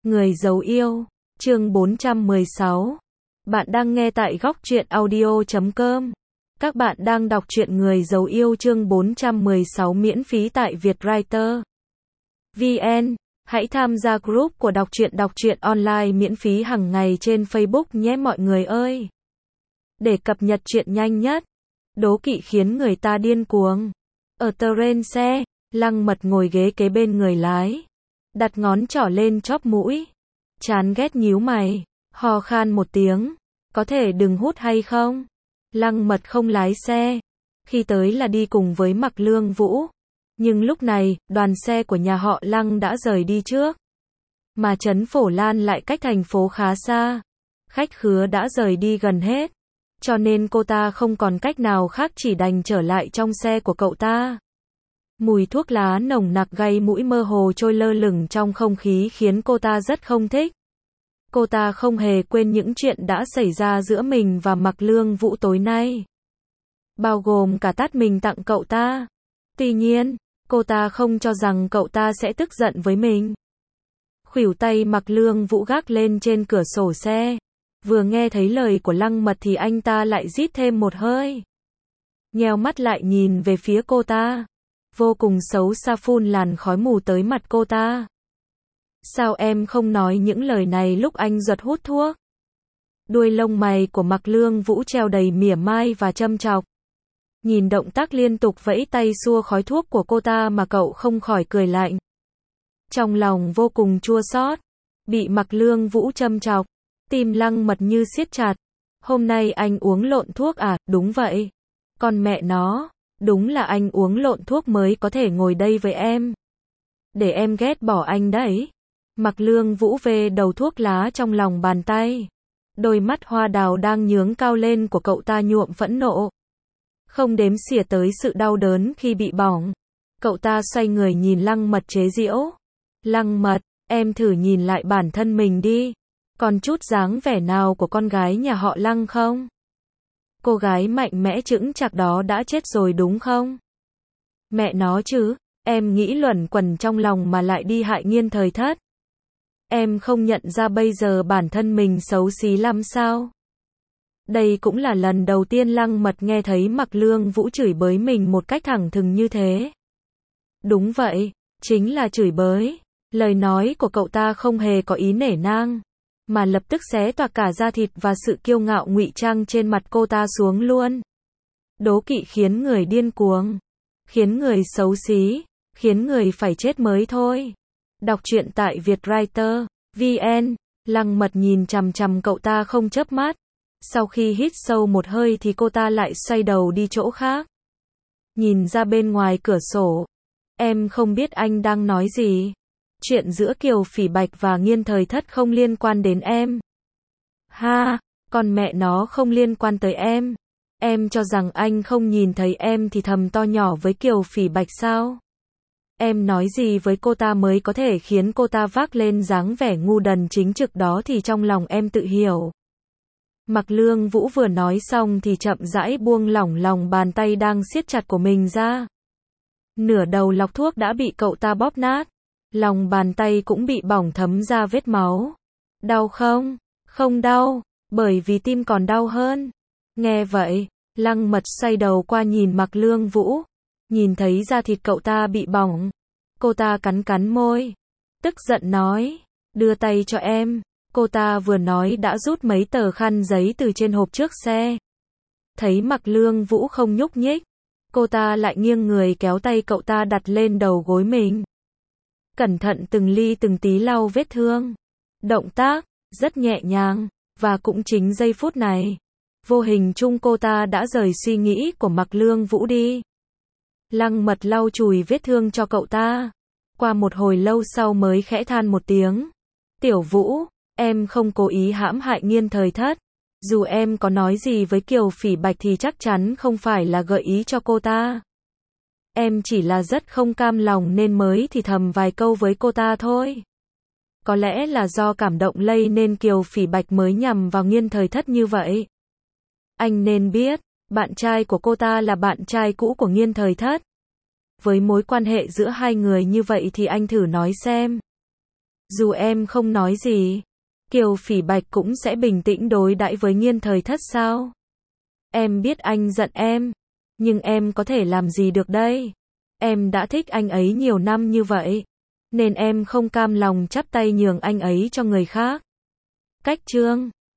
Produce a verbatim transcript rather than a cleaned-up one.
Người giấu yêu, chương bốn trăm mười sáu. Bạn đang nghe tại góc truyện audio chấm com. Các bạn đang đọc truyện Người giấu yêu chương bốn trăm mười sáu miễn phí tại Vietwriter. vê en. Hãy tham gia group của đọc truyện đọc truyện online miễn phí hàng ngày trên Facebook nhé mọi người ơi. Để cập nhật truyện nhanh nhất. Đố kỵ khiến người ta điên cuồng. Ở terrain xe, Lăng Mật ngồi ghế kế bên người lái. Đặt ngón trỏ lên chóp mũi. Chán ghét nhíu mày. Hò khan một tiếng. Có thể đừng hút hay không? Lăng Mật không lái xe. Khi tới là đi cùng với Mạc Lương Vũ. Nhưng lúc này, đoàn xe của nhà họ Lăng đã rời đi trước. Mà trấn Phổ Lan lại cách thành phố khá xa. Khách khứa đã rời đi gần hết. Cho nên cô ta không còn cách nào khác chỉ đành trở lại trong xe của cậu ta. Mùi thuốc lá nồng nặc gây mũi mơ hồ trôi lơ lửng trong không khí khiến cô ta rất không thích. Cô ta không hề quên những chuyện đã xảy ra giữa mình và Mạc Lương Vũ tối nay. Bao gồm cả tát mình tặng cậu ta. Tuy nhiên, cô ta không cho rằng cậu ta sẽ tức giận với mình. Khuỷu tay Mạc Lương Vũ gác lên trên cửa sổ xe. Vừa nghe thấy lời của Lăng Mật thì anh ta lại rít thêm một hơi. Nheo mắt lại nhìn về phía cô ta. Vô cùng xấu xa phun làn khói mù tới mặt cô ta. Sao em không nói những lời này lúc anh giật hút thuốc? Đuôi lông mày của Mạc Lương Vũ treo đầy mỉa mai và châm chọc. Nhìn động tác liên tục vẫy tay xua khói thuốc của cô ta mà cậu không khỏi cười lạnh. Trong lòng vô cùng chua xót. Bị Mạc Lương Vũ châm chọc. Tim Lăng Mật như siết chặt. Hôm nay anh uống lộn thuốc à? Đúng vậy. Con mẹ nó. Đúng là anh uống lộn thuốc mới có thể ngồi đây với em. Để em ghét bỏ anh đấy. Mạc Lương Vũ về đầu thuốc lá trong lòng bàn tay. Đôi mắt hoa đào đang nhướng cao lên của cậu ta nhuộm phẫn nộ. Không đếm xỉa tới sự đau đớn khi bị bỏng. Cậu ta xoay người nhìn Lăng Mật chế giễu. Lăng Mật, em thử nhìn lại bản thân mình đi. Còn chút dáng vẻ nào của con gái nhà họ Lăng không? Cô gái mạnh mẽ chững chạc đó đã chết rồi đúng không? Mẹ nó chứ, em nghĩ luẩn quẩn trong lòng mà lại đi hại Nghiên Thời Thất. Em không nhận ra bây giờ bản thân mình xấu xí lắm sao? Đây cũng là lần đầu tiên Lăng Mật nghe thấy Mạc Lương Vũ chửi bới mình một cách thẳng thừng như thế. Đúng vậy, chính là chửi bới. Lời nói của cậu ta không hề có ý nể nang, mà lập tức xé toạc cả da thịt và sự kiêu ngạo ngụy trang trên mặt cô ta xuống luôn. Đố kỵ khiến người điên cuồng, khiến người xấu xí, khiến người phải chết mới thôi. Đọc truyện tại Vietwriter. vê en. Lăng Mật nhìn chằm chằm cậu ta không chớp mắt. Sau khi hít sâu một hơi thì cô ta lại xoay đầu đi chỗ khác. Nhìn ra bên ngoài cửa sổ. Em không biết anh đang nói gì. Chuyện giữa Kiều Phỉ Bạch và Nghiên Thời Thất không liên quan đến em. Ha, con mẹ nó không liên quan tới em. Em cho rằng anh không nhìn thấy em thì thầm to nhỏ với Kiều Phỉ Bạch sao? Em nói gì với cô ta mới có thể khiến cô ta vác lên dáng vẻ ngu đần chính trực đó thì trong lòng em tự hiểu. Mạc Lương Vũ vừa nói xong thì chậm rãi buông lỏng lòng bàn tay đang siết chặt của mình ra. Nửa đầu lọc thuốc đã bị cậu ta bóp nát. Lòng bàn tay cũng bị bỏng thấm ra vết máu. Đau không? Không đau, bởi vì tim còn đau hơn. Nghe vậy, Lăng Mật xoay đầu qua nhìn Mạc Lương Vũ. Nhìn thấy da thịt cậu ta bị bỏng. Cô ta cắn cắn môi. Tức giận nói, đưa tay cho em. Cô ta vừa nói đã rút mấy tờ khăn giấy từ trên hộp trước xe. Thấy Mạc Lương Vũ không nhúc nhích. Cô ta lại nghiêng người kéo tay cậu ta đặt lên đầu gối mình. Cẩn thận từng ly từng tí lau vết thương. Động tác, rất nhẹ nhàng. Và cũng chính giây phút này. Vô hình chung cô ta đã rời suy nghĩ của Mạc Lương Vũ đi. Lăng Mật lau chùi vết thương cho cậu ta. Qua một hồi lâu sau mới khẽ than một tiếng. Tiểu Vũ, em không cố ý hãm hại Nghiên Thời Thất. Dù em có nói gì với Kiều Phỉ Bạch thì chắc chắn không phải là gợi ý cho cô ta. Em chỉ là rất không cam lòng nên mới thì thầm vài câu với cô ta thôi. Có lẽ là do cảm động lây nên Kiều Phỉ Bạch mới nhằm vào Nghiên Thời Thất như vậy. Anh nên biết, bạn trai của cô ta là bạn trai cũ của Nghiên Thời Thất. Với mối quan hệ giữa hai người như vậy thì anh thử nói xem. Dù em không nói gì, Kiều Phỉ Bạch cũng sẽ bình tĩnh đối đãi với Nghiên Thời Thất sao? Em biết anh giận em, nhưng em có thể làm gì được đây? Em đã thích anh ấy nhiều năm như vậy, nên em không cam lòng chắp tay nhường anh ấy cho người khác. Cách chương